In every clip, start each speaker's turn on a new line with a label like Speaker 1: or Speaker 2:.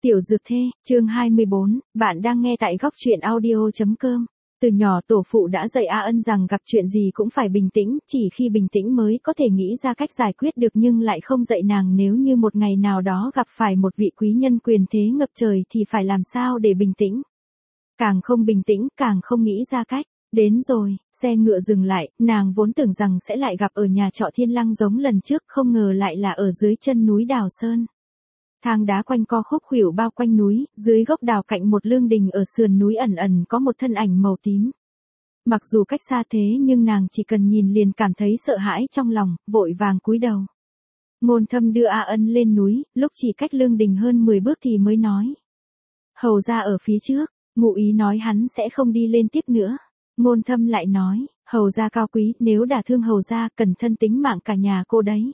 Speaker 1: Tiểu Dược Thê, chương 24, bạn đang nghe tại góc truyện audio.com. Từ nhỏ tổ phụ đã dạy A Ân rằng gặp chuyện gì cũng phải bình tĩnh, chỉ khi bình tĩnh mới có thể nghĩ ra cách giải quyết được, nhưng lại không dạy nàng nếu như một ngày nào đó gặp phải một vị quý nhân quyền thế ngập trời thì phải làm sao để bình tĩnh. Càng không bình tĩnh, càng không nghĩ ra cách. Đến rồi, xe ngựa dừng lại, nàng vốn tưởng rằng sẽ lại gặp ở nhà trọ Thiên Lăng giống lần trước, không ngờ lại là ở dưới chân núi Đào Sơn. Thang đá quanh co khúc khuỷu bao quanh núi, dưới gốc đào cạnh một lương đình ở sườn núi ẩn ẩn có một thân ảnh màu tím. Mặc dù cách xa thế nhưng nàng chỉ cần nhìn liền cảm thấy sợ hãi trong lòng, vội vàng cúi đầu. Ngôn Thâm đưa A Ân lên núi, lúc chỉ cách lương đình hơn 10 bước thì mới nói. Hầu ra ở phía trước, ngụ ý nói hắn sẽ không đi lên tiếp nữa. Ngôn Thâm lại nói, hầu ra cao quý, nếu đả thương hầu ra, cẩn thân tính mạng cả nhà cô đấy.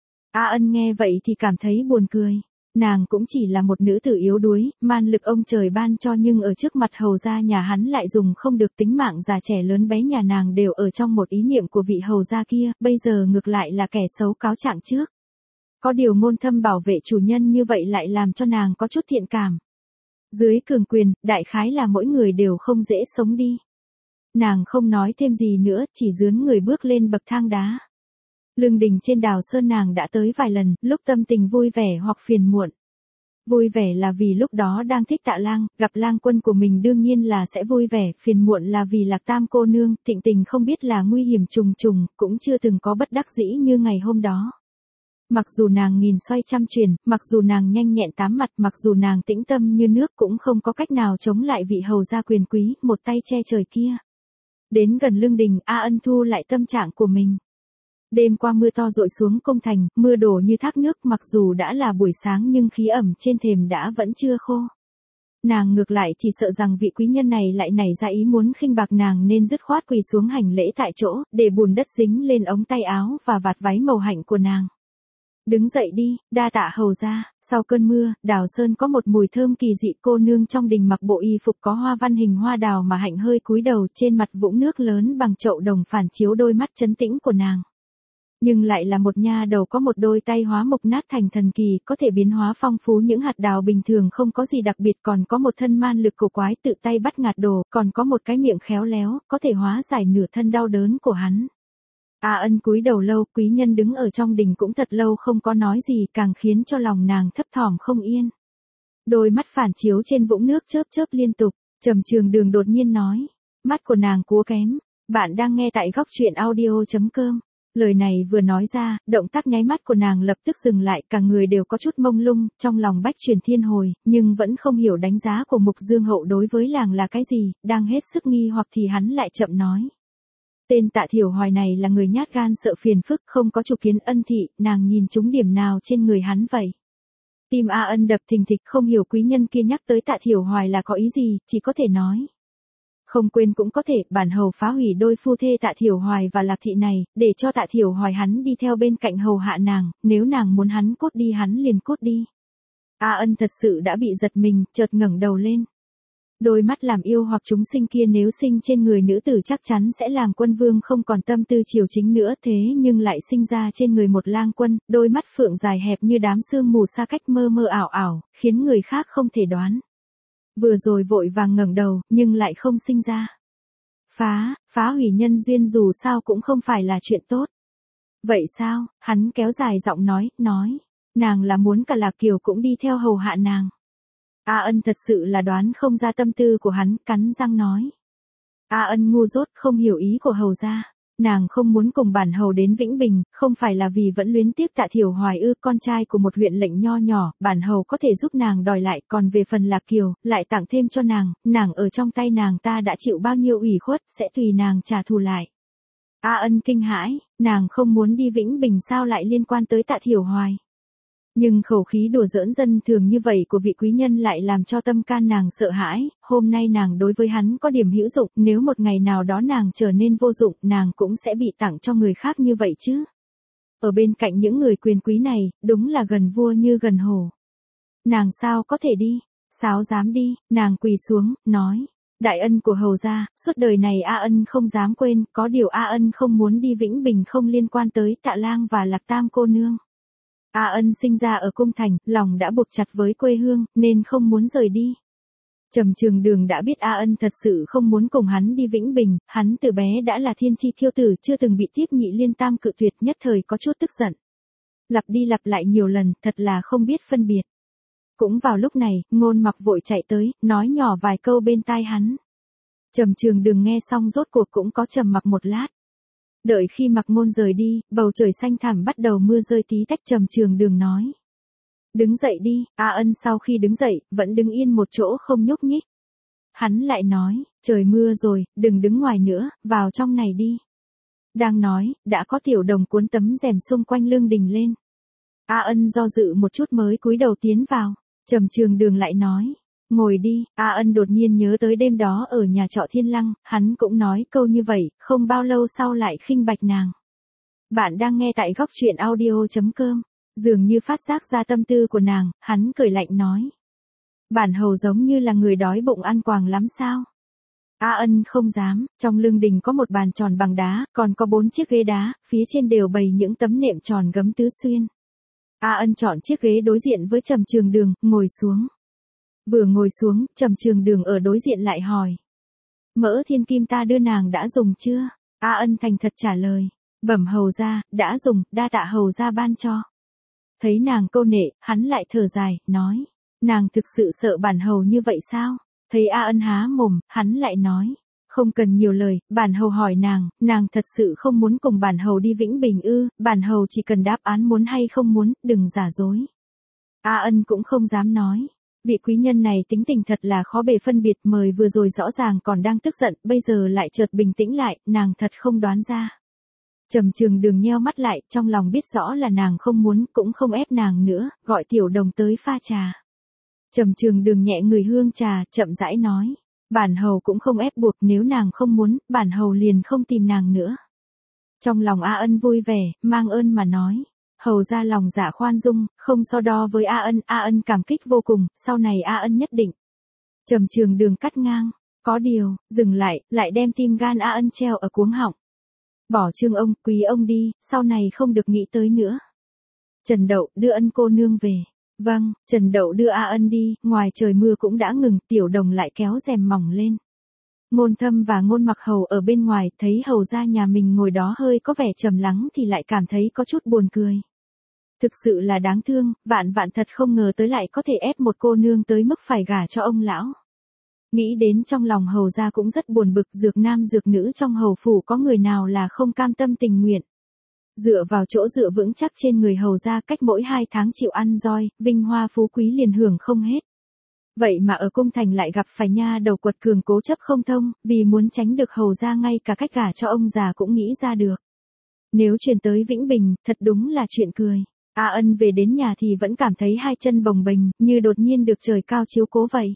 Speaker 1: A Ân nghe vậy thì cảm thấy buồn cười. Nàng cũng chỉ là một nữ tử yếu đuối, man lực ông trời ban cho, nhưng ở trước mặt hầu gia nhà hắn lại dùng không được, tính mạng già trẻ lớn bé nhà nàng đều ở trong một ý niệm của vị hầu gia kia, bây giờ ngược lại là kẻ xấu cáo trạng trước. Có điều Ngôn Thâm bảo vệ chủ nhân như vậy lại làm cho nàng có chút thiện cảm. Dưới cường quyền, đại khái là mỗi người đều không dễ sống đi. Nàng không nói thêm gì nữa, chỉ dướn người bước lên bậc thang đá. Lương đình trên Đào Sơn nàng đã tới vài lần, lúc tâm tình vui vẻ hoặc phiền muộn. Vui vẻ là vì lúc đó đang thích Tạ Lang, gặp lang quân của mình đương nhiên là sẽ vui vẻ, phiền muộn là vì Lạc Tam cô nương, Thịnh Tình không biết là nguy hiểm trùng trùng, cũng chưa từng có bất đắc dĩ như ngày hôm đó. Mặc dù nàng nghìn xoay trăm chuyển, mặc dù nàng nhanh nhẹn tám mặt, mặc dù nàng tĩnh tâm như nước, cũng không có cách nào chống lại vị hầu gia quyền quý, một tay che trời kia. Đến gần lương đình, A Ân thu lại tâm trạng của mình. Đêm qua mưa to dội xuống công thành, mưa đổ như thác nước, mặc dù đã là buổi sáng nhưng khí ẩm trên thềm đã vẫn chưa khô. Nàng ngược lại chỉ sợ rằng vị quý nhân này lại nảy ra ý muốn khinh bạc nàng nên dứt khoát quỳ xuống hành lễ tại chỗ, để bùn đất dính lên ống tay áo và vạt váy màu hạnh của nàng. Đứng dậy đi, đa tạ hầu gia. Sau cơn mưa, Đào Sơn có một mùi thơm kỳ dị, cô nương trong đình mặc bộ y phục có hoa văn hình hoa đào mà hạnh hơi cúi đầu, trên mặt vũng nước lớn bằng chậu đồng phản chiếu đôi mắt trấn tĩnh của nàng. Nhưng lại là một nha đầu có một đôi tay hóa mộc nát thành thần kỳ, có thể biến hóa phong phú những hạt đào bình thường không có gì đặc biệt, còn có một thân man lực cổ quái tự tay bắt ngạt đồ, còn có một cái miệng khéo léo, có thể hóa giải nửa thân đau đớn của hắn. A Ân cúi đầu lâu, quý nhân đứng ở trong đình cũng thật lâu không có nói gì, càng khiến cho lòng nàng thấp thỏm không yên. Đôi mắt phản chiếu trên vũng nước chớp chớp liên tục, Trầm Trường Đường đột nhiên nói, mắt của nàng cúa kém. Bạn đang nghe tại góc truyện audio.com. Lời này vừa nói ra, động tác nháy mắt của nàng lập tức dừng lại, cả người đều có chút mông lung, trong lòng bách truyền thiên hồi, nhưng vẫn không hiểu đánh giá của Mục Dương Hậu đối với làng là cái gì, đang hết sức nghi hoặc thì hắn lại chậm nói. Tên Tạ Thiểu Hoài này là người nhát gan sợ phiền phức, không có chủ kiến. Ân thị, nàng nhìn trúng điểm nào trên người hắn vậy? Tim A Ân đập thình thịch, không hiểu quý nhân kia nhắc tới Tạ Thiểu Hoài là có ý gì, chỉ có thể nói. Không quên cũng có thể, bản hầu phá hủy đôi phu thê Tạ Thiểu Hoài và Lạc thị này, để cho Tạ Thiểu Hoài hắn đi theo bên cạnh hầu hạ nàng, nếu nàng muốn hắn cút đi hắn liền cút đi. A Ân thật sự đã bị giật mình, chợt ngẩng đầu lên. Đôi mắt làm yêu hoặc chúng sinh kia nếu sinh trên người nữ tử chắc chắn sẽ làm quân vương không còn tâm tư triều chính nữa, thế nhưng lại sinh ra trên người một lang quân, đôi mắt phượng dài hẹp như đám sương mù xa cách mơ mơ ảo ảo, khiến người khác không thể đoán. Vừa rồi vội vàng ngẩng đầu, nhưng lại không sinh ra. Phá hủy nhân duyên dù sao cũng không phải là chuyện tốt. Vậy sao? Hắn kéo dài giọng nói, nàng là muốn cả Lạc Kiều cũng đi theo hầu hạ nàng. A Ân thật sự là đoán không ra tâm tư của hắn, cắn răng nói. A Ân ngu dốt, không hiểu ý của hầu gia. Nàng không muốn cùng bản hầu đến Vĩnh Bình, không phải là vì vẫn luyến tiếc Tạ Thiểu Hoài ư, con trai của một huyện lệnh nho nhỏ, bản hầu có thể giúp nàng đòi lại, còn về phần Lạc Kiều, lại tặng thêm cho nàng ở trong tay nàng ta đã chịu bao nhiêu ủy khuất, sẽ tùy nàng trả thù lại. A Ân kinh hãi, nàng không muốn đi Vĩnh Bình sao lại liên quan tới Tạ Thiểu Hoài. Nhưng khẩu khí đùa giỡn dân thường như vậy của vị quý nhân lại làm cho tâm can nàng sợ hãi, hôm nay nàng đối với hắn có điểm hữu dụng, nếu một ngày nào đó nàng trở nên vô dụng, nàng cũng sẽ bị tặng cho người khác như vậy chứ. Ở bên cạnh những người quyền quý này, đúng là gần vua như gần hổ. Nàng sao có thể đi, sao dám đi, nàng quỳ xuống, nói, đại ân của hầu gia, suốt đời này A Ân không dám quên, có điều A Ân không muốn đi Vĩnh Bình không liên quan tới Tạ Lang và Lạc Tam cô nương. A Ân sinh ra ở cung thành, lòng đã buộc chặt với quê hương, nên không muốn rời đi. Trầm Trường Đường đã biết A Ân thật sự không muốn cùng hắn đi Vĩnh Bình, hắn từ bé đã là thiên chi thiêu tử, chưa từng bị Tiếp Nhị Liên Tam cự tuyệt, nhất thời có chút tức giận. Lặp đi lặp lại nhiều lần, thật là không biết phân biệt. Cũng vào lúc này, Ngôn Mặc vội chạy tới, nói nhỏ vài câu bên tai hắn. Trầm Trường Đường nghe xong rốt cuộc cũng có trầm mặc một lát. Đợi khi Mặc Ngôn rời đi, bầu trời xanh thẳm bắt đầu mưa rơi tí tách. Trầm Trường Đường nói. Đứng dậy đi. A Ân sau khi đứng dậy, vẫn đứng yên một chỗ không nhúc nhích. Hắn lại nói, trời mưa rồi, đừng đứng ngoài nữa, vào trong này đi. Đang nói, đã có Tiểu Đồng cuốn tấm rèm xung quanh lưng đình lên. A Ân do dự một chút mới cúi đầu tiến vào. Trầm Trường Đường lại nói, ngồi đi. A Ân đột nhiên nhớ tới đêm đó ở nhà trọ Thiên Lăng, hắn cũng nói câu như vậy, không bao lâu sau lại khinh bạch nàng. Bạn đang nghe tại góc truyện audio.com. Dường như phát giác ra tâm tư của nàng, hắn cười lạnh nói. Bản hầu giống như là người đói bụng ăn quàng lắm sao? A Ân không dám, trong lưng đình có một bàn tròn bằng đá, còn có 4 chiếc ghế đá, phía trên đều bày những tấm nệm tròn gấm tứ xuyên. A Ân chọn chiếc ghế đối diện với Trầm Trường Đường, ngồi xuống. Vừa ngồi xuống, Trầm Trường Đường ở đối diện lại hỏi. Mỡ thiên kim ta đưa nàng đã dùng chưa? A Ân thành thật trả lời. Bẩm hầu gia, đã dùng, đa tạ hầu gia ban cho. Thấy nàng câu nệ, hắn lại thở dài, nói. Nàng thực sự sợ bản hầu như vậy sao? Thấy A Ân há mồm, hắn lại nói. Không cần nhiều lời, bản hầu hỏi nàng thật sự không muốn cùng bản hầu đi Vĩnh Bình ư, bản hầu chỉ cần đáp án muốn hay không muốn, đừng giả dối. A Ân cũng không dám nói. Vị quý nhân này tính tình thật là khó bề phân biệt, mời vừa rồi rõ ràng còn đang tức giận, bây giờ lại chợt bình tĩnh lại, nàng thật không đoán ra. Trầm Trường Đường nheo mắt lại, trong lòng biết rõ là nàng không muốn, cũng không ép nàng nữa, gọi Tiểu Đồng tới pha trà. Trầm Trường Đường nhẹ người hương trà, chậm rãi nói. Bản hầu cũng không ép buộc, nếu nàng không muốn, bản hầu liền không tìm nàng nữa. Trong lòng A Ân vui vẻ, mang ơn mà nói. Hầu ra lòng dạ khoan dung, không so đo với A Ân cảm kích vô cùng, sau này A Ân nhất định. Trầm Trường Đường cắt ngang, có điều, dừng lại, lại đem tim gan A Ân treo ở cuống họng. Bỏ Trương ông, quý ông đi, sau này không được nghĩ tới nữa. Trần Đậu, đưa Ân cô nương về. Vâng, Trần Đậu đưa A Ân đi, ngoài trời mưa cũng đã ngừng, Tiểu Đồng lại kéo rèm mỏng lên. Ngôn Thâm và Ngôn Mặc hầu ở bên ngoài, thấy hầu gia nhà mình ngồi đó hơi có vẻ trầm lắng thì lại cảm thấy có chút buồn cười. Thực sự là đáng thương, vạn thật không ngờ tới lại có thể ép một cô nương tới mức phải gả cho ông lão. Nghĩ đến trong lòng hầu gia cũng rất buồn bực, dược nam dược nữ trong hầu phủ có người nào là không cam tâm tình nguyện. Dựa vào chỗ dựa vững chắc trên người hầu gia, cách mỗi 2 tháng chịu ăn roi, vinh hoa phú quý liền hưởng không hết. Vậy mà ở cung thành lại gặp phải nha đầu quật cường cố chấp không thông, vì muốn tránh được hầu gia ngay cả cách gả cho ông già cũng nghĩ ra được. Nếu chuyển tới Vĩnh Bình, thật đúng là chuyện cười. A Ân về đến nhà thì vẫn cảm thấy hai chân bồng bềnh, như đột nhiên được trời cao chiếu cố vậy.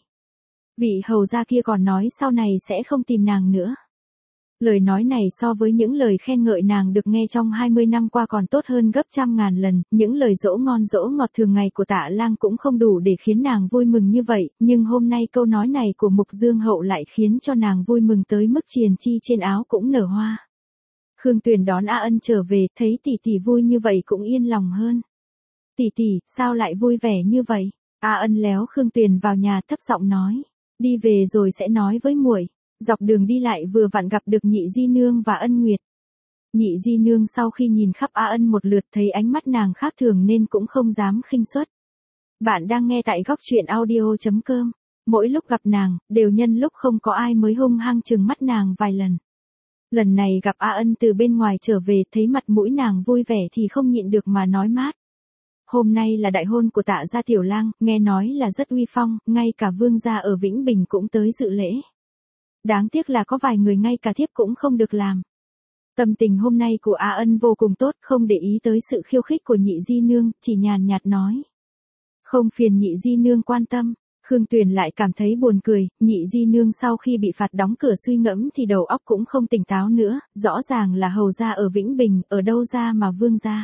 Speaker 1: Vị hầu gia kia còn nói sau này sẽ không tìm nàng nữa. Lời nói này so với những lời khen ngợi nàng được nghe trong 20 năm qua còn tốt hơn gấp trăm ngàn lần, những lời dỗ ngon dỗ ngọt thường ngày của Tạ Lang cũng không đủ để khiến nàng vui mừng như vậy, nhưng hôm nay câu nói này của Mục Dương Hậu lại khiến cho nàng vui mừng tới mức triền chi trên áo cũng nở hoa. Khương Tuyền đón A Ân trở về, thấy tỷ tỷ vui như vậy cũng yên lòng hơn. Tỷ tỷ, sao lại vui vẻ như vậy? A Ân léo Khương Tuyền vào nhà thấp giọng nói, đi về rồi sẽ nói với muội. Dọc đường đi lại vừa vặn gặp được Nhị Di Nương và Ân Nguyệt. Nhị Di Nương sau khi nhìn khắp A Ân một lượt thấy ánh mắt nàng khác thường nên cũng không dám khinh suất. Bạn đang nghe tại góc truyện audio.com. Mỗi lúc gặp nàng, đều nhân lúc không có ai mới hung hăng trừng mắt nàng vài lần. Lần này gặp A Ân từ bên ngoài trở về, thấy mặt mũi nàng vui vẻ thì không nhịn được mà nói mát. Hôm nay là đại hôn của Tạ gia tiểu lang, nghe nói là rất uy phong, ngay cả vương gia ở Vĩnh Bình cũng tới dự lễ. Đáng tiếc là có vài người ngay cả thiếp cũng không được làm. Tâm tình hôm nay của A Ân vô cùng tốt, không để ý tới sự khiêu khích của Nhị Di Nương, chỉ nhàn nhạt nói. Không phiền Nhị Di Nương quan tâm. Khương Tuyền lại cảm thấy buồn cười, Nhị Di Nương sau khi bị phạt đóng cửa suy ngẫm thì đầu óc cũng không tỉnh táo nữa, rõ ràng là hầu gia ở Vĩnh Bình, ở đâu ra mà vương gia.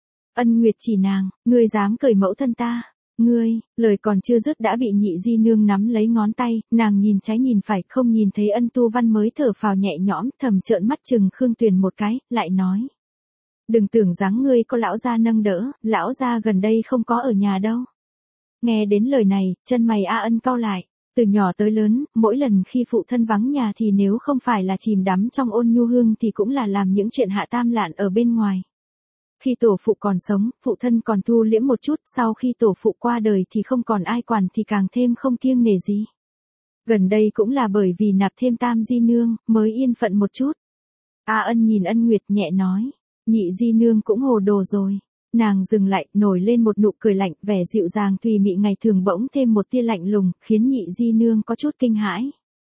Speaker 1: Ân Nguyệt chỉ nàng, ngươi dám cười mẫu thân ta. Ngươi, lời còn chưa dứt đã bị Nhị Di Nương nắm lấy ngón tay, nàng nhìn trái nhìn phải, không nhìn thấy Ân Tu Văn mới thở phào nhẹ nhõm, thầm trợn mắt chừng Khương Tuyền một cái, lại nói. Đừng tưởng dáng ngươi có lão gia nâng đỡ, lão gia gần đây không có ở nhà đâu. Nghe đến lời này, chân mày A Ân cau lại. Từ nhỏ tới lớn, mỗi lần khi phụ thân vắng nhà thì nếu không phải là chìm đắm trong ôn nhu hương thì cũng là làm những chuyện hạ tam lạn ở bên ngoài. Khi tổ phụ còn sống, phụ thân còn thu liễm một chút, sau khi tổ phụ qua đời thì không còn ai quản thì càng thêm không kiêng nể gì. Gần đây cũng là bởi vì nạp thêm tam di nương, mới yên phận một chút. A Ân nhìn Ân Nguyệt nhẹ nói, nhị di nương cũng hồ đồ rồi. Nàng dừng lại, nổi lên một nụ cười lạnh, vẻ dịu dàng tùy mị ngày thường bỗng thêm một tia lạnh lùng, khiến nhị di nương có chút kinh hãi.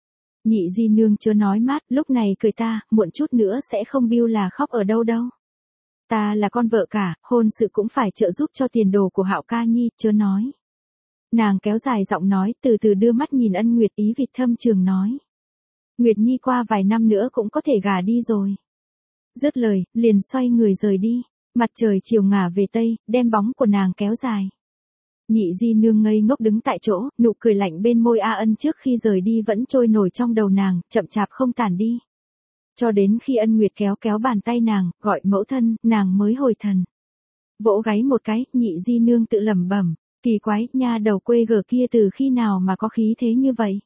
Speaker 1: Nhị di nương chớ nói mát, lúc này cười ta, muộn chút nữa sẽ không biu là khóc ở đâu đâu. Ta là con vợ cả, hôn sự cũng phải trợ giúp cho tiền đồ của Hạo ca nhi, chớ nói. Nàng kéo dài giọng nói, từ từ đưa mắt nhìn Ân Nguyệt, ý vịt thâm trường nói. Nguyệt nhi qua vài năm nữa cũng có thể gả đi rồi. Dứt lời, liền xoay người rời đi. Mặt trời chiều ngả về tây, đem bóng của nàng kéo dài. Nhị di nương ngây ngốc đứng tại chỗ, nụ cười lạnh bên môi A Ân trước khi rời đi vẫn trôi nổi trong đầu nàng, chậm chạp không tản đi. Cho đến khi Ân Nguyệt kéo kéo bàn tay nàng, gọi mẫu thân, nàng mới hồi thần. Vỗ gáy một cái, nhị di nương tự lẩm bẩm, kỳ quái, nha đầu quê gở kia từ khi nào mà có khí thế như vậy?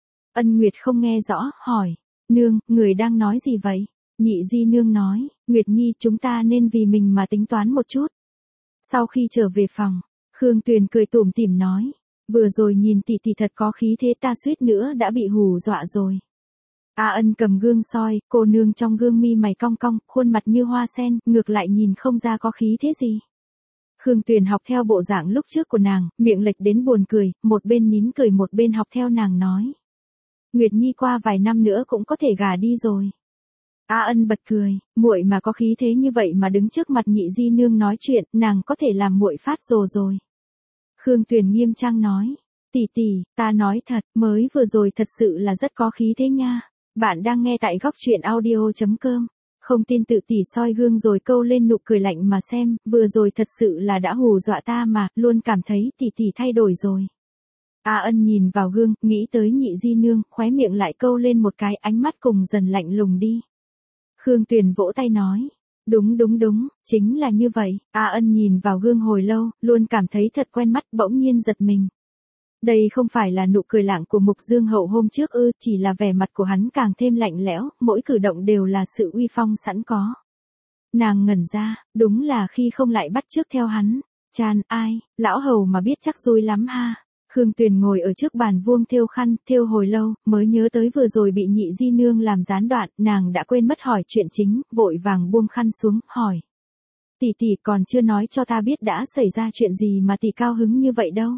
Speaker 1: Ân Nguyệt không nghe rõ, hỏi, nương, người đang nói gì vậy? Nhị di nương nói, Nguyệt nhi chúng ta nên vì mình mà tính toán một chút. Sau khi trở về phòng, Khương Tuyền cười tủm tỉm nói, vừa rồi nhìn tỷ tỷ thật có khí thế, ta suýt nữa đã bị hù dọa rồi. A Ân cầm gương soi, cô nương trong gương mi mày cong cong, khuôn mặt như hoa sen, ngược lại nhìn không ra có khí thế gì. Khương Tuyền học theo bộ dạng lúc trước của nàng, miệng lệch đến buồn cười, một bên nín cười một bên học theo nàng nói. Nguyệt nhi qua vài năm nữa cũng có thể gả đi rồi. A Ân bật cười, muội mà có khí thế như vậy mà đứng trước mặt nhị di nương nói chuyện, nàng có thể làm muội phát rồ rồi. Khương Tuyền nghiêm trang nói, tỷ tỷ, ta nói thật, mới vừa rồi thật sự là rất có khí thế nha. Bạn đang nghe tại góc truyện audio.com. Không tin tự tỷ soi gương rồi câu lên nụ cười lạnh mà xem, vừa rồi thật sự là đã hù dọa ta mà, luôn cảm thấy tỷ tỷ thay đổi rồi. A Ân nhìn vào gương, nghĩ tới nhị di nương, khóe miệng lại câu lên một cái, ánh mắt cùng dần lạnh lùng đi. Khương Tuyền vỗ tay nói, đúng, chính là như vậy. A Ân nhìn vào gương hồi lâu, luôn cảm thấy thật quen mắt, bỗng nhiên giật mình. Đây không phải là nụ cười lạng của Mục Dương Hậu hôm trước ư, chỉ là vẻ mặt của hắn càng thêm lạnh lẽo, mỗi cử động đều là sự uy phong sẵn có. Nàng ngẩn ra, đúng là khi không lại bắt chước theo hắn. Chan, ai, lão hầu mà biết chắc vui lắm ha. Khương Tuyền ngồi ở trước bàn vuông thêu khăn, thêu hồi lâu, mới nhớ tới vừa rồi bị nhị di nương làm gián đoạn, nàng đã quên mất hỏi chuyện chính, vội vàng buông khăn xuống, hỏi. Tỷ tỷ còn chưa nói cho ta biết đã xảy ra chuyện gì mà tỷ cao hứng như vậy đâu.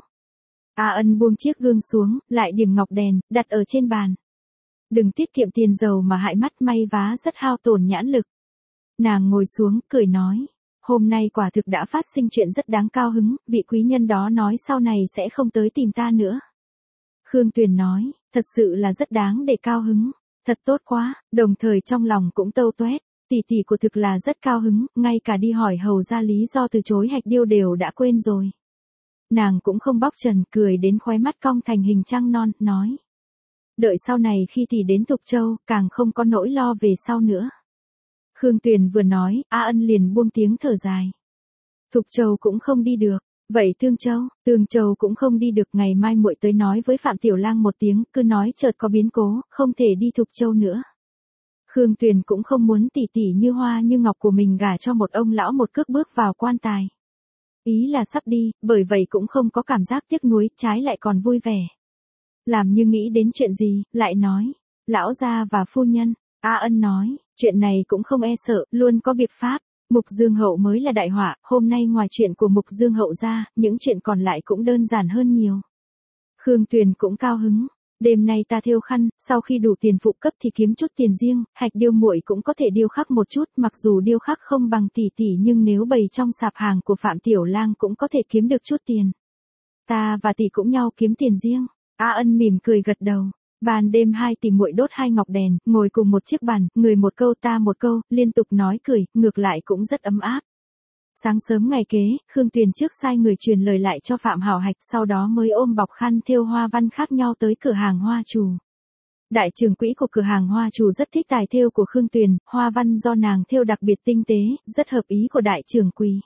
Speaker 1: A Ân buông chiếc gương xuống, lại điểm ngọc đèn, đặt ở trên bàn. Đừng tiết kiệm tiền dầu mà hại mắt, may vá rất hao tổn nhãn lực. Nàng ngồi xuống, cười nói. Hôm nay quả thực đã phát sinh chuyện rất đáng cao hứng, vị quý nhân đó nói sau này sẽ không tới tìm ta nữa. Khương Tuyền nói, thật sự là rất đáng để cao hứng, thật tốt quá, đồng thời trong lòng cũng tâu toét, tỷ tỷ của thực là rất cao hứng, ngay cả đi hỏi hầu ra lý do từ chối hạch điêu đều đã quên rồi. Nàng cũng không bóc trần, cười đến khóe mắt cong thành hình trăng non, nói. Đợi sau này khi tỷ đến Thục Châu, càng không có nỗi lo về sau nữa. Khương Tuyền vừa nói, A Ân liền buông tiếng thở dài. Thục Châu cũng không đi được, vậy Tương Châu cũng không đi được, ngày mai muội tới nói với Phạm Tiểu Lang một tiếng, cứ nói chợt có biến cố, không thể đi Thục Châu nữa. Khương Tuyền cũng không muốn tỷ tỷ như hoa như ngọc của mình gả cho một ông lão một cước bước vào quan tài. Ý là sắp đi, bởi vậy cũng không có cảm giác tiếc nuối, trái lại còn vui vẻ. Làm như nghĩ đến chuyện gì, lại nói, lão gia và phu nhân. A Ân nói, chuyện này cũng không e sợ, luôn có biện pháp. Mục Dương Hậu mới là đại họa, hôm nay ngoài chuyện của Mục Dương Hậu ra, những chuyện còn lại cũng đơn giản hơn nhiều. Khương Tuyền cũng cao hứng. Đêm nay ta thêu khăn, sau khi đủ tiền phụ cấp thì kiếm chút tiền riêng, hạch điêu muội cũng có thể điêu khắc một chút, mặc dù điêu khắc không bằng tỷ tỷ nhưng nếu bày trong sạp hàng của Phạm Tiểu Lang cũng có thể kiếm được chút tiền. Ta và tỷ cũng nhau kiếm tiền riêng. A Ân mỉm cười gật đầu. Ban đêm hai tỷ muội đốt hai ngọc đèn, ngồi cùng một chiếc bàn, người một câu ta một câu, liên tục nói cười, ngược lại cũng rất ấm áp. Sáng sớm ngày kế, Khương Tuyền trước sai người truyền lời lại cho Phạm Hảo Hạch, sau đó mới ôm bọc khăn thêu hoa văn khác nhau tới cửa hàng hoa trù. Đại trưởng quỹ của cửa hàng hoa chủ rất thích tài thêu của Khương Tuyền, hoa văn do nàng thêu đặc biệt tinh tế, rất hợp ý của đại trưởng quỹ.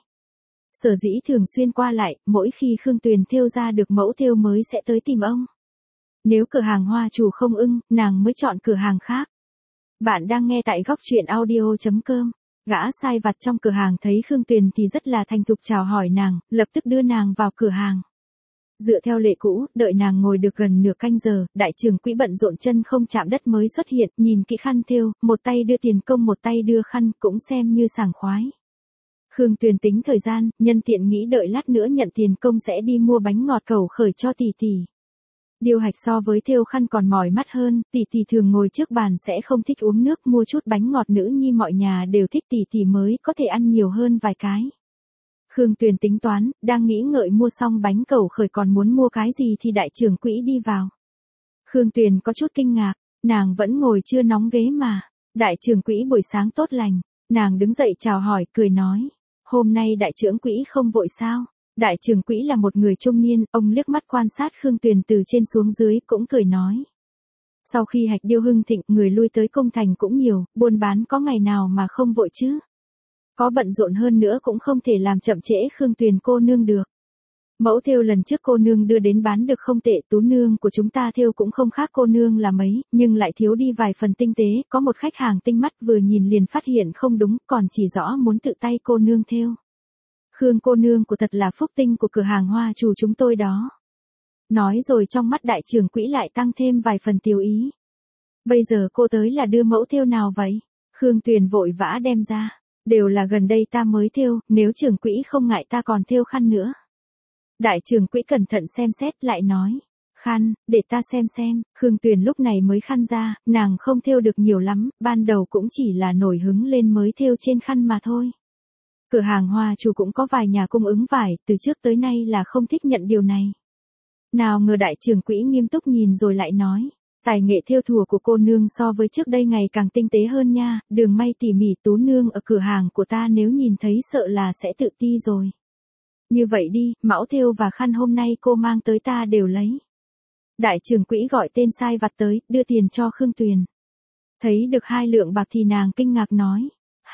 Speaker 1: Sở dĩ thường xuyên qua lại, mỗi khi Khương Tuyền thêu ra được mẫu thêu mới sẽ tới tìm ông. Nếu cửa hàng hoa chủ không ưng, nàng mới chọn cửa hàng khác. Bạn đang nghe tại góc truyện audio.com. Gã sai vặt trong cửa hàng thấy Khương Tuyền thì rất là thành thục chào hỏi nàng, lập tức đưa nàng vào cửa hàng. Dựa theo lệ cũ, đợi nàng ngồi được gần nửa canh giờ, đại trưởng quỹ bận rộn chân không chạm đất mới xuất hiện, nhìn kỹ khăn thêu, một tay đưa tiền công một tay đưa khăn, cũng xem như sảng khoái. Khương Tuyền tính thời gian, nhân tiện nghĩ đợi lát nữa nhận tiền công sẽ đi mua bánh ngọt cầu khởi cho tỷ tỷ. Điêu Hạch so với thêu khăn còn mỏi mắt hơn, tỷ tỷ thường ngồi trước bàn sẽ không thích uống nước, mua chút bánh ngọt nữ nhi mọi nhà đều thích, tỷ tỷ mới có thể ăn nhiều hơn vài cái. Khương Tuyền tính toán, đang nghĩ ngợi mua xong bánh cầu khởi còn muốn mua cái gì thì đại trưởng quỹ đi vào. Khương Tuyền có chút kinh ngạc, nàng vẫn ngồi chưa nóng ghế mà. Đại trưởng quỹ buổi sáng tốt lành, nàng đứng dậy chào hỏi, cười nói, hôm nay đại trưởng quỹ không vội sao? Đại trưởng quỹ là một người trung niên, ông liếc mắt quan sát Khương Tuyền từ trên xuống dưới, cũng cười nói. Sau khi hạch điêu hưng thịnh, người lui tới công thành cũng nhiều, buôn bán có ngày nào mà không vội chứ? Có bận rộn hơn nữa cũng không thể làm chậm trễ Khương Tuyền cô nương được. Mẫu thêu lần trước cô nương đưa đến bán được không tệ, Tú nương của chúng ta thêu cũng không khác cô nương là mấy, nhưng lại thiếu đi vài phần tinh tế, có một khách hàng tinh mắt vừa nhìn liền phát hiện không đúng, còn chỉ rõ muốn tự tay cô nương thêu. Khương cô nương của thật là phúc tinh của cửa hàng hoa chủ chúng tôi đó. Nói rồi trong mắt đại trưởng quỹ lại tăng thêm vài phần tiêu ý. Bây giờ cô tới là đưa mẫu thêu nào vậy? Khương Tuyền vội vã đem ra. Đều là gần đây ta mới thêu, nếu trưởng quỹ không ngại ta còn thêu khăn nữa. Đại trưởng quỹ cẩn thận xem xét lại nói. Khăn, để ta xem. Khương Tuyền lúc này mới khăn ra, nàng không thêu được nhiều lắm, ban đầu cũng chỉ là nổi hứng lên mới thêu trên khăn mà thôi. Cửa hàng hoa chủ cũng có vài nhà cung ứng vải, từ trước tới nay là không thích nhận điều này. Nào ngờ đại trưởng quỹ nghiêm túc nhìn rồi lại nói. Tài nghệ thêu thùa của cô nương so với trước đây ngày càng tinh tế hơn nha, đường may tỉ mỉ, Tú nương ở cửa hàng của ta nếu nhìn thấy sợ là sẽ tự ti rồi. Như vậy đi, mão thêu và khăn hôm nay cô mang tới ta đều lấy. Đại trưởng quỹ gọi tên sai vặt tới, đưa tiền cho Khương Tuyền. Thấy được 2 lượng bạc thì nàng kinh ngạc nói.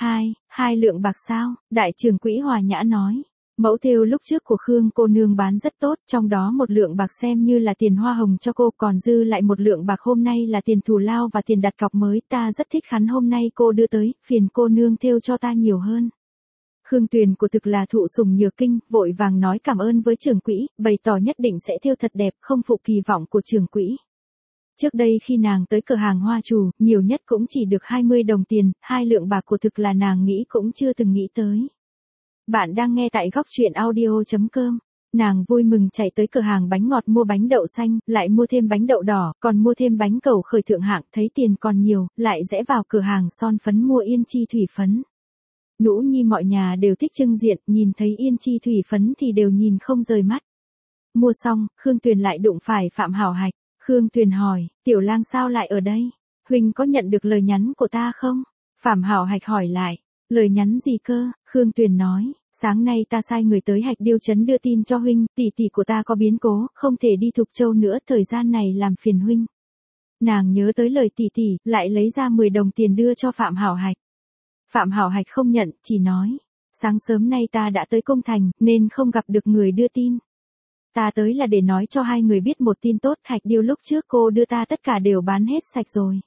Speaker 1: 2 lượng bạc sao? Đại trưởng quỹ hòa nhã nói. Mẫu thêu lúc trước của Khương cô nương bán rất tốt, trong đó 1 lượng bạc xem như là tiền hoa hồng cho cô, còn dư lại 1 lượng bạc hôm nay là tiền thù lao và tiền đặt cọc mới, ta rất thích khăn hôm nay cô đưa tới, phiền cô nương thêu cho ta nhiều hơn. Khương Tuyền của thực là thụ sủng nhược kinh, vội vàng nói cảm ơn với trưởng quỹ, bày tỏ nhất định sẽ thêu thật đẹp, không phụ kỳ vọng của trưởng quỹ. Trước đây khi nàng tới cửa hàng hoa chủ, nhiều nhất cũng chỉ được 20 đồng tiền, 2 lượng bạc của thực là nàng nghĩ cũng chưa từng nghĩ tới. Bạn đang nghe tại góc truyện audio.com. Nàng vui mừng chạy tới cửa hàng bánh ngọt mua bánh đậu xanh, lại mua thêm bánh đậu đỏ, còn mua thêm bánh cầu khởi thượng hạng, thấy tiền còn nhiều, lại rẽ vào cửa hàng son phấn mua yên chi thủy phấn. Nũ nhi mọi nhà đều thích trưng diện, nhìn thấy yên chi thủy phấn thì đều nhìn không rời mắt. Mua xong, Khương Tuyền lại đụng phải Phạm Hảo Hạch. Khương Tuyền hỏi, tiểu lang sao lại ở đây? Huynh có nhận được lời nhắn của ta không? Phạm Hảo Hạch hỏi lại, lời nhắn gì cơ? Khương Tuyền nói, sáng nay ta sai người tới Hạch Điêu trấn đưa tin cho huynh, tỷ tỷ của ta có biến cố, không thể đi Thục Châu nữa, thời gian này làm phiền huynh. Nàng nhớ tới lời tỷ tỷ, lại lấy ra 10 đồng tiền đưa cho Phạm Hảo Hạch. Phạm Hảo Hạch không nhận, chỉ nói, sáng sớm nay ta đã tới công thành, nên không gặp được người đưa tin. Ta tới là để nói cho 2 người biết một tin tốt, Hạch Điêu lúc trước cô đưa ta tất cả đều bán hết sạch rồi.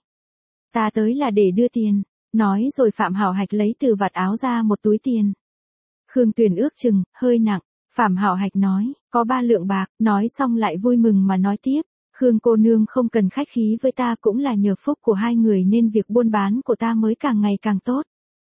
Speaker 1: Ta tới là để đưa tiền. Nói rồi Phạm Hảo Hạch lấy từ vạt áo ra một túi tiền. Khương Tuyền ước chừng, hơi nặng. Phạm Hảo Hạch nói, có 3 lượng bạc, nói xong lại vui mừng mà nói tiếp. Khương cô nương không cần khách khí với ta, cũng là nhờ phúc của 2 người nên việc buôn bán của ta mới càng ngày càng tốt.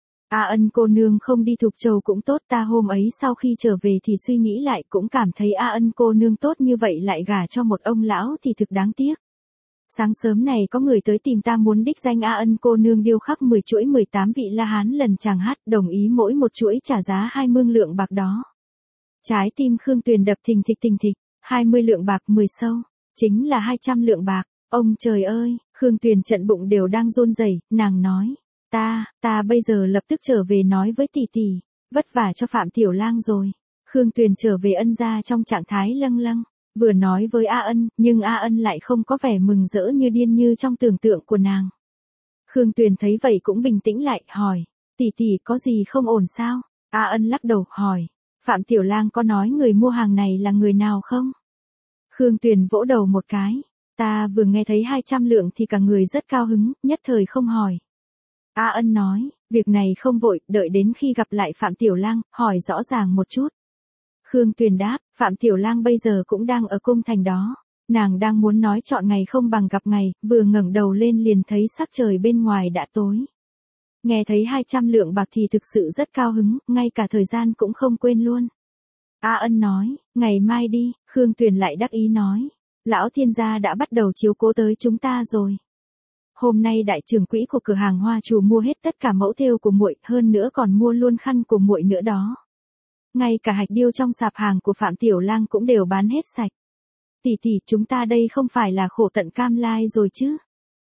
Speaker 1: Ân cô nương không đi Thục Châu cũng tốt, ta hôm ấy sau khi trở về thì suy nghĩ lại cũng cảm thấy Ân cô nương tốt như vậy lại gả cho một ông lão thì thực đáng tiếc. Sáng sớm này có người tới tìm ta muốn đích danh Ân cô nương điêu khắc 10 chuỗi 18 vị La Hán lần chàng hát, đồng ý mỗi một chuỗi trả giá 20 lượng bạc đó. Trái tim Khương Tuyền đập thình thịch, 20 lượng bạc 10 sâu, chính là 200 lượng bạc. Ông trời ơi, Khương Tuyền trận bụng đều đang run rẩy, nàng nói, ta bây giờ lập tức trở về nói với tỷ tỷ, vất vả cho Phạm tiểu lang rồi. Khương Tuyền trở về Ân gia trong trạng thái lâng lâng. Vừa nói với A Ân, nhưng A Ân lại không có vẻ mừng rỡ như điên như trong tưởng tượng của nàng. Khương Tuyền thấy vậy cũng bình tĩnh lại, hỏi, tỷ tỷ có gì không ổn sao? A Ân lắc đầu, hỏi, Phạm Tiểu Lang có nói người mua hàng này là người nào không? Khương Tuyền vỗ đầu một cái, ta vừa nghe thấy 200 lượng thì cả người rất cao hứng, nhất thời không hỏi. A Ân nói, việc này không vội, đợi đến khi gặp lại Phạm Tiểu Lang, hỏi rõ ràng một chút. Khương Tuyền đáp, Phạm Tiểu Lang bây giờ cũng đang ở cung thành đó. Nàng đang muốn nói chọn ngày không bằng gặp ngày, vừa ngẩng đầu lên liền thấy sắc trời bên ngoài đã tối. Nghe thấy 200 lượng bạc thì thực sự rất cao hứng, ngay cả thời gian cũng không quên luôn. A Ân nói, ngày mai đi, Khương Tuyền lại đắc ý nói. Lão thiên gia đã bắt đầu chiếu cố tới chúng ta rồi. Hôm nay đại trưởng quỹ của cửa hàng hoa chủ mua hết tất cả mẫu thêu của muội, hơn nữa còn mua luôn khăn của muội nữa đó. Ngay cả hạch điêu trong sạp hàng của Phạm Tiểu Lang cũng đều bán hết sạch. Tỷ tỷ, chúng ta đây không phải là khổ tận cam lai rồi chứ?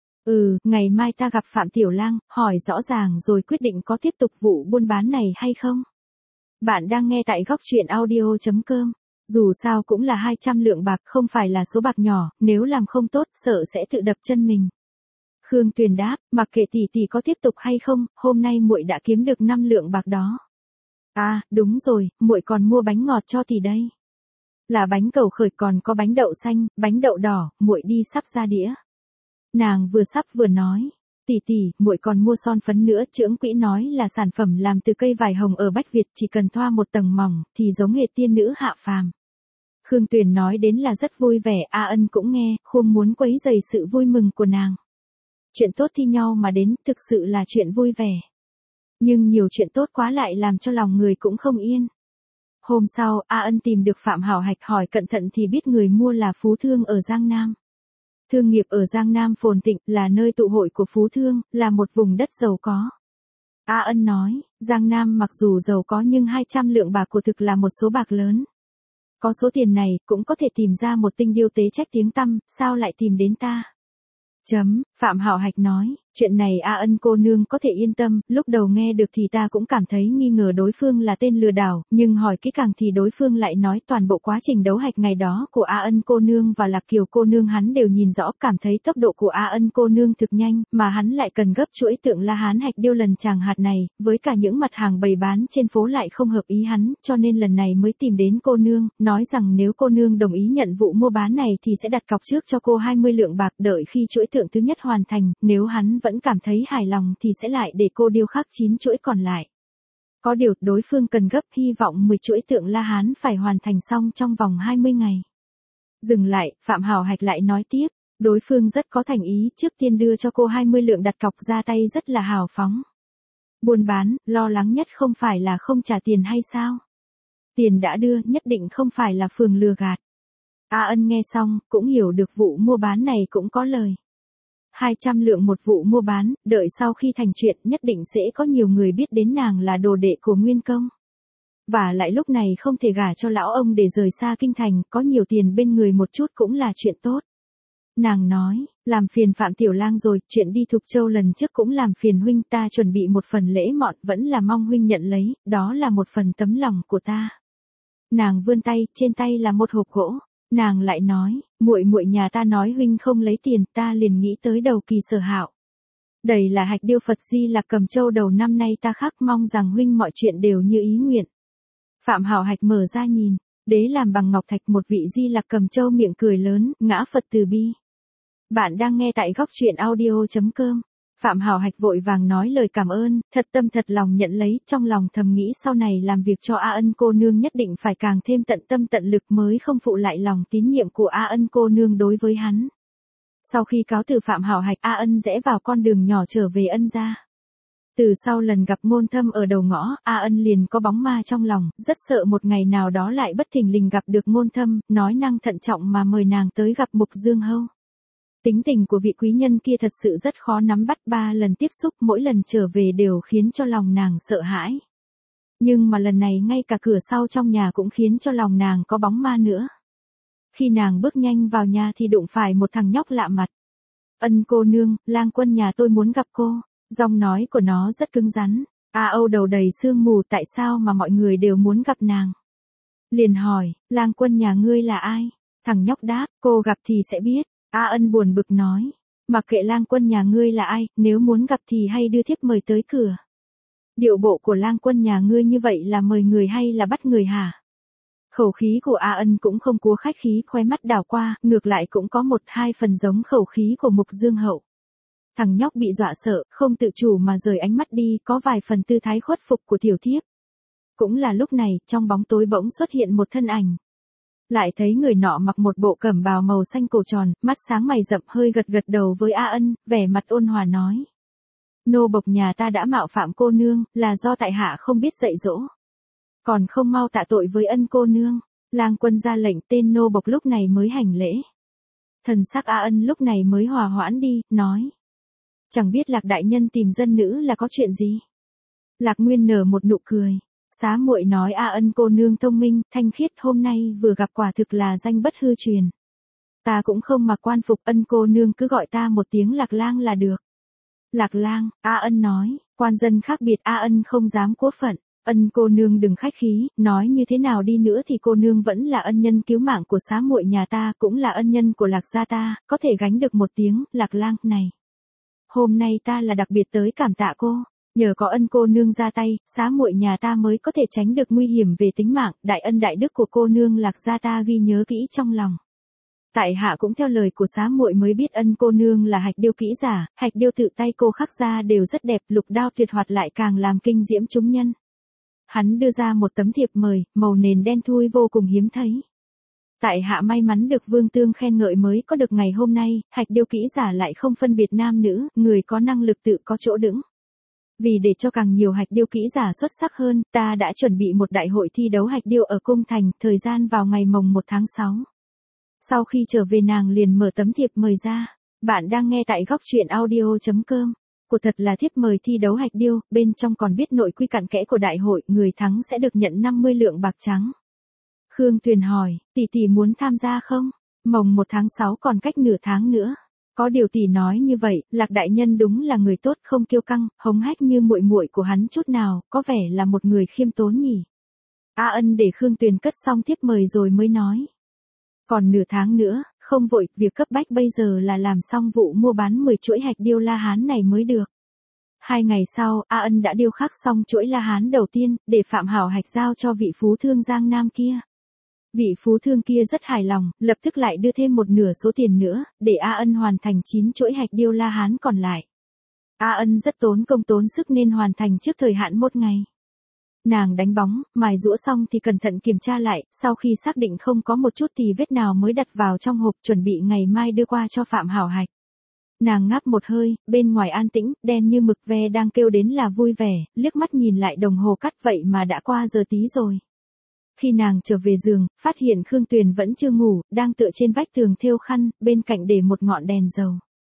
Speaker 1: Ngày mai ta gặp Phạm Tiểu Lang, hỏi rõ ràng rồi quyết định có tiếp tục vụ buôn bán này hay không. Bạn đang nghe tại góc truyện audio.com. Dù sao cũng là 200 lượng bạc, không phải là số bạc nhỏ, nếu làm không tốt sợ sẽ tự đập chân mình. Khương Tuyền đáp, mặc kệ tỷ tỷ có tiếp tục hay không, hôm nay muội đã kiếm được 5 lượng bạc đó. À, đúng rồi, muội còn mua bánh ngọt cho tỷ đây. Là bánh cầu khởi, còn có bánh đậu xanh, bánh đậu đỏ, muội đi sắp ra đĩa. Nàng vừa sắp vừa nói, tỷ tỷ, muội còn mua son phấn nữa, trưởng quỹ nói là sản phẩm làm từ cây vải hồng ở Bách Việt, chỉ cần thoa một tầng mỏng thì giống hệt tiên nữ hạ phàm. Khương Tuyền nói đến là rất vui vẻ, A Ân cũng nghe, không muốn quấy rầy sự vui mừng của nàng. Chuyện tốt thi nhau mà đến, thực sự là chuyện vui vẻ. Nhưng nhiều chuyện tốt quá lại làm cho lòng người cũng không yên. Hôm sau, A Ân tìm được Phạm Hảo Hạch, hỏi cẩn thận thì biết người mua là phú thương ở Giang Nam. Thương nghiệp ở Giang Nam phồn thịnh, là nơi tụ hội của phú thương, là một vùng đất giàu có. A Ân nói, Giang Nam mặc dù giàu có nhưng 200 lượng bạc của thực là một số bạc lớn. Có số tiền này, cũng có thể tìm ra một tinh điêu tế trách tiếng tăm, sao lại tìm đến ta? Phạm Hảo Hạch nói, chuyện này A Ân cô nương có thể yên tâm, lúc đầu nghe được thì ta cũng cảm thấy nghi ngờ đối phương là tên lừa đảo, nhưng hỏi kỹ càng thì đối phương lại nói toàn bộ quá trình đấu hạch ngày đó của A Ân cô nương và Lạc Kiều cô nương hắn đều nhìn rõ, cảm thấy tốc độ của A Ân cô nương thực nhanh, mà hắn lại cần gấp chuỗi tượng La Hán hạch điêu lần chàng hạt này, với cả những mặt hàng bày bán trên phố lại không hợp ý hắn, cho nên lần này mới tìm đến cô nương, nói rằng nếu cô nương đồng ý nhận vụ mua bán này thì sẽ đặt cọc trước cho cô 20 lượng bạc, đợi khi chuỗi tượng thứ nhất hoàn thành, nếu hắn vẫn cảm thấy hài lòng thì sẽ lại để cô điêu khắc 9 chuỗi còn lại. Có điều, đối phương cần gấp, hy vọng 10 chuỗi tượng La Hán phải hoàn thành xong trong vòng 20 ngày. Dừng lại, Phạm Hảo Hạch lại nói tiếp, đối phương rất có thành ý, trước tiên đưa cho cô 20 lượng đặt cọc, ra tay rất là hào phóng. Buôn bán, lo lắng nhất không phải là không trả tiền hay sao? Tiền đã đưa, nhất định không phải là phường lừa gạt. A Ân nghe xong, cũng hiểu được vụ mua bán này cũng có lời. 200 lượng một vụ mua bán, đợi sau khi thành chuyện nhất định sẽ có nhiều người biết đến nàng là đồ đệ của Nguyên Công. Và lại lúc này không thể gả cho lão ông để rời xa kinh thành, có nhiều tiền bên người một chút cũng là chuyện tốt. Nàng nói, làm phiền Phạm Tiểu Lang rồi, chuyện đi Thục Châu lần trước cũng làm phiền huynh, ta chuẩn bị một phần lễ mọn, vẫn là mong huynh nhận lấy, đó là một phần tấm lòng của ta. Nàng vươn tay, trên tay là một hộp gỗ. Nàng lại nói, muội muội nhà ta nói huynh không lấy tiền, ta liền nghĩ tới Đầu Kỳ Sở Hạo. Đây là hạch điêu Phật Di Lặc Cầm Châu đầu năm nay ta khắc, mong rằng huynh mọi chuyện đều như ý nguyện. Phạm Hảo Hạch mở ra nhìn, đế làm bằng ngọc thạch, một vị Di Lặc Cầm Châu miệng cười lớn, ngã Phật từ bi. Bạn đang nghe tại góc truyện audio.com. Phạm Hảo Hạch vội vàng nói lời cảm ơn, thật tâm thật lòng nhận lấy, trong lòng thầm nghĩ sau này làm việc cho A Ân cô nương nhất định phải càng thêm tận tâm tận lực mới không phụ lại lòng tín nhiệm của A Ân cô nương đối với hắn. Sau khi cáo từ Phạm Hảo Hạch, A Ân rẽ vào con đường nhỏ trở về Ân gia. Từ sau lần gặp Ngôn Thâm ở đầu ngõ, A Ân liền có bóng ma trong lòng, rất sợ một ngày nào đó lại bất thình lình gặp được Ngôn Thâm, nói năng thận trọng mà mời nàng tới gặp Mục Dương Hâu. Tính tình của vị quý nhân kia thật sự rất khó nắm bắt, 3 lần tiếp xúc mỗi lần trở về đều khiến cho lòng nàng sợ hãi. Nhưng mà lần này ngay cả cửa sau trong nhà cũng khiến cho lòng nàng có bóng ma nữa. Khi nàng bước nhanh vào nhà thì đụng phải một thằng nhóc lạ mặt. Ân cô nương, Lang Quân nhà tôi muốn gặp cô. Giọng nói của nó rất cứng rắn. A Âu đầu đầy sương mù, tại sao mà mọi người đều muốn gặp nàng? Liền hỏi, Lang Quân nhà ngươi là ai? Thằng nhóc đáp, cô gặp thì sẽ biết. A Ân buồn bực nói. Mặc kệ Lang Quân nhà ngươi là ai, nếu muốn gặp thì hay đưa thiếp mời tới cửa. Điệu bộ của Lang Quân nhà ngươi như vậy là mời người hay là bắt người hả? Khẩu khí của A Ân cũng không cúa khách khí, khóe mắt đảo qua, ngược lại cũng có 1-2 phần giống khẩu khí của Mục Dương Hậu. Thằng nhóc bị dọa sợ, không tự chủ mà rời ánh mắt đi, có vài phần tư thái khuất phục của tiểu thiếp. Cũng là lúc này, trong bóng tối bỗng xuất hiện một thân ảnh. Lại thấy người nọ mặc một bộ cẩm bào màu xanh cổ tròn, mắt sáng mày rậm, hơi gật gật đầu với A Ân, vẻ mặt ôn hòa nói. Nô bộc nhà ta đã mạo phạm cô nương, là do tại hạ không biết dạy dỗ. Còn không mau tạ tội với Ân cô nương. Lang Quân ra lệnh, tên nô bộc lúc này mới hành lễ. Thần sắc A Ân lúc này mới hòa hoãn đi, nói. Chẳng biết Lạc đại nhân tìm dân nữ là có chuyện gì? Lạc Nguyên nở một nụ cười. Xá muội nói A Ân cô nương thông minh, thanh khiết, hôm nay vừa gặp quả thực là danh bất hư truyền. Ta cũng không mặc quan phục, Ân cô nương cứ gọi ta một tiếng Lạc Lang là được. Lạc Lang, A Ân nói, quan dân khác biệt, A Ân không dám cố phận. Ân cô nương đừng khách khí, nói như thế nào đi nữa thì cô nương vẫn là ân nhân cứu mạng của xá muội nhà ta, cũng là ân nhân của Lạc gia ta, có thể gánh được một tiếng Lạc Lang này. Hôm nay ta là đặc biệt tới cảm tạ cô, nhờ có Ân cô nương ra tay, xá muội nhà ta mới có thể tránh được nguy hiểm về tính mạng, đại ân đại đức của cô nương Lạc gia ta ghi nhớ kỹ trong lòng. Tại hạ cũng theo lời của xá muội mới biết Ân cô nương là hạch điêu kỹ giả, hạch điêu tự tay cô khắc ra đều rất đẹp, lục đao tuyệt hoạt lại càng làm kinh diễm chúng nhân. Hắn đưa ra một tấm thiệp mời, màu nền đen thui vô cùng hiếm thấy. Tại hạ may mắn được Vương Tương khen ngợi mới có được ngày hôm nay, hạch điêu kỹ giả lại không phân biệt nam nữ, người có năng lực tự có chỗ đứng. Vì để cho càng nhiều hạch điêu kỹ giả xuất sắc hơn, ta đã chuẩn bị một đại hội thi đấu hạch điêu ở cung thành, thời gian vào ngày mồng 1 tháng 6. Sau khi trở về nàng liền mở tấm thiệp mời ra. Bạn đang nghe tại góc truyện audio.com. Của thật là thiếp mời thi đấu hạch điêu, bên trong còn biết nội quy cặn kẽ của đại hội, người thắng sẽ được nhận 50 lượng bạc trắng. Khương Tuyền hỏi, tỷ muốn tham gia không? Mồng 1 tháng 6 còn cách nửa tháng nữa. Có điều tỷ nói như vậy, Lạc đại nhân đúng là người tốt, không kiêu căng, hống hách như muội muội của hắn chút nào, có vẻ là một người khiêm tốn nhỉ. A Ân để Khương Tuyền cất xong thiếp mời rồi mới nói. Còn nửa tháng nữa, không vội, việc cấp bách bây giờ là làm xong vụ mua bán 10 chuỗi hạch điêu La Hán này mới được. 2 ngày sau, A Ân đã điêu khắc xong chuỗi La Hán đầu tiên, để Phạm Hảo Hạch giao cho vị phú thương Giang Nam kia. Vị phú thương kia rất hài lòng, lập tức lại đưa thêm một nửa số tiền nữa, để A Ân hoàn thành 9 chuỗi hạch điêu La Hán còn lại. A Ân rất tốn công tốn sức nên hoàn thành trước thời hạn 1 ngày. Nàng đánh bóng, mài giũa xong thì cẩn thận kiểm tra lại, sau khi xác định không có một chút tì vết nào mới đặt vào trong hộp, chuẩn bị ngày mai đưa qua cho Phạm Hảo Hạch. Nàng ngáp một hơi, bên ngoài an tĩnh, đen như mực, ve đang kêu đến là vui vẻ, liếc mắt nhìn lại đồng hồ cắt, vậy mà đã qua giờ tí rồi. Khi nàng trở về giường, phát hiện Khương Tuyền vẫn chưa ngủ, đang tựa trên vách tường thêu khăn, bên cạnh để một ngọn đèn dầu.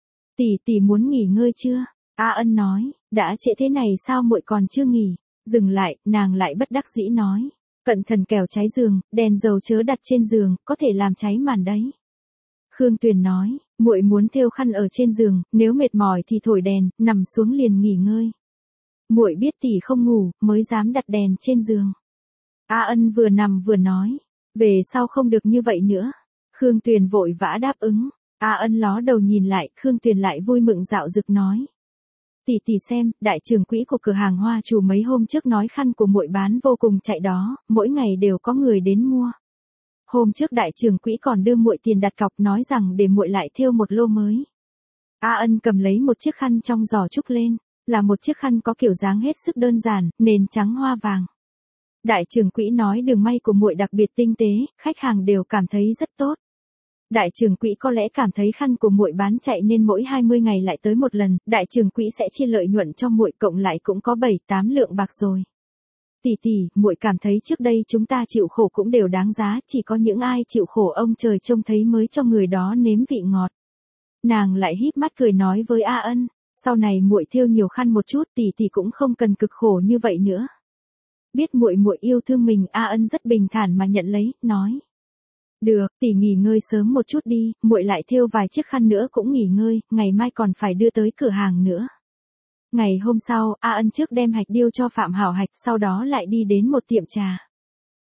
Speaker 1: Tỷ muốn nghỉ ngơi chưa? A Ân nói, đã trễ thế này sao muội còn chưa nghỉ? Dừng lại, nàng lại bất đắc dĩ nói. Cẩn thận kẻo cháy giường, đèn dầu chớ đặt trên giường, có thể làm cháy màn đấy. Khương Tuyền nói, muội muốn thêu khăn ở trên giường, nếu mệt mỏi thì thổi đèn, nằm xuống liền nghỉ ngơi. Muội biết tỷ không ngủ, mới dám đặt đèn trên giường. A Ân vừa nằm vừa nói, về sau không được như vậy nữa. Khương Tuyền vội vã đáp ứng. A Ân ló đầu nhìn lại, Khương Tuyền lại vui mừng dạo dực nói. Tỷ xem, đại trưởng quỹ của cửa hàng hoa chủ mấy hôm trước nói khăn của muội bán vô cùng chạy đó, mỗi ngày đều có người đến mua. Hôm trước đại trưởng quỹ còn đưa muội tiền đặt cọc, nói rằng để muội lại thêu một lô mới. A Ân cầm lấy một chiếc khăn trong giỏ trúc lên, là một chiếc khăn có kiểu dáng hết sức đơn giản, nền trắng hoa vàng. Đại trưởng quỹ nói đường may của muội đặc biệt tinh tế, khách hàng đều cảm thấy rất tốt. Đại trưởng quỹ có lẽ cảm thấy khăn của muội bán chạy nên mỗi 20 ngày lại tới một lần, đại trưởng quỹ sẽ chia lợi nhuận cho muội, cộng lại cũng có 7-8 lượng bạc rồi. Tỷ, muội cảm thấy trước đây chúng ta chịu khổ cũng đều đáng giá, chỉ có những ai chịu khổ ông trời trông thấy mới cho người đó nếm vị ngọt. Nàng lại híp mắt cười nói với A Ân, sau này muội thêu nhiều khăn một chút, tỷ cũng không cần cực khổ như vậy nữa. Biết muội yêu thương mình, A Ân rất bình thản mà nhận lấy, nói. Được, tỷ nghỉ ngơi sớm một chút đi, muội lại thêu vài chiếc khăn nữa cũng nghỉ ngơi, ngày mai còn phải đưa tới cửa hàng nữa. Ngày hôm sau, A Ân trước đem hạch điêu cho Phạm Hảo Hạch, sau đó lại đi đến một tiệm trà.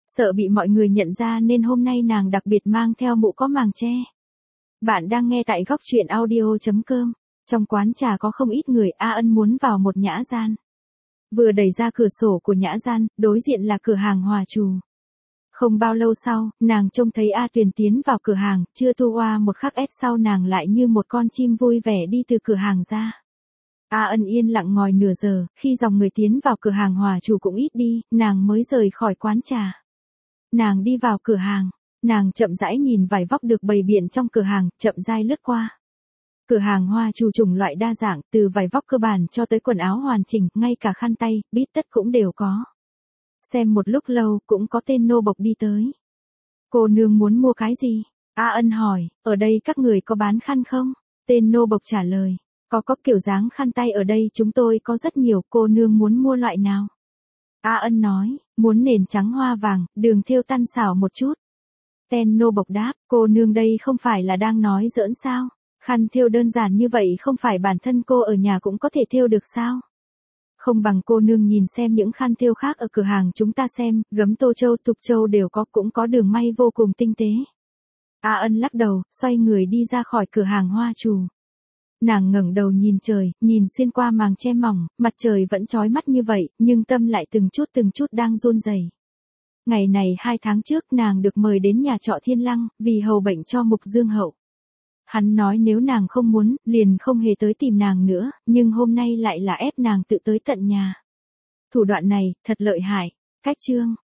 Speaker 1: Sợ bị mọi người nhận ra nên hôm nay nàng đặc biệt mang theo mũ có màng che. Bạn đang nghe tại góc chuyện audio.com. Trong quán trà có không ít người. A Ân muốn vào một nhã gian. Vừa đẩy ra cửa sổ của nhã gian, đối diện là cửa hàng Hòa Trù. Không bao lâu sau, nàng trông thấy A Tuyền tiến vào cửa hàng, chưa thu hoa một khắc sau nàng lại như một con chim vui vẻ đi từ cửa hàng ra. A Ân yên lặng ngồi nửa giờ, khi dòng người tiến vào cửa hàng Hòa Trù cũng ít đi, nàng mới rời khỏi quán trà. Nàng đi vào cửa hàng, nàng chậm rãi nhìn vải vóc được bày biện trong cửa hàng, chậm rãi lướt qua. Cửa hàng Hòa Trù chủng loại đa dạng, từ vải vóc cơ bản cho tới quần áo hoàn chỉnh, ngay cả khăn tay, bít tất cũng đều có. Xem một lúc lâu, cũng có tên nô bộc đi tới. Cô nương muốn mua cái gì? A Ân hỏi, ở đây các người có bán khăn không? Tên nô bộc trả lời, có kiểu dáng khăn tay ở đây chúng tôi có rất nhiều, cô nương muốn mua loại nào? A Ân nói, muốn nền trắng hoa vàng, đường thêu tăn xảo một chút. Tên nô bộc đáp, cô nương đây không phải là đang nói giỡn sao? Khăn thêu đơn giản như vậy không phải bản thân cô ở nhà cũng có thể thêu được sao? Không bằng cô nương nhìn xem những khăn thêu khác ở cửa hàng chúng ta xem, gấm Tô Châu, Tục Châu đều có, cũng có đường may vô cùng tinh tế. A Ân lắc đầu, xoay người đi ra khỏi cửa hàng Hoa Trù. Nàng ngẩng đầu nhìn trời, nhìn xuyên qua màng che mỏng, mặt trời vẫn chói mắt như vậy, nhưng tâm lại từng chút đang run rẩy. Ngày này 2 tháng trước nàng được mời đến nhà trọ Thiên Lăng, vì hầu bệnh cho Mục Dương Hậu. Hắn nói nếu nàng không muốn, liền không hề tới tìm nàng nữa, nhưng hôm nay lại là ép nàng tự tới tận nhà. Thủ đoạn này, thật lợi hại. Cách chương.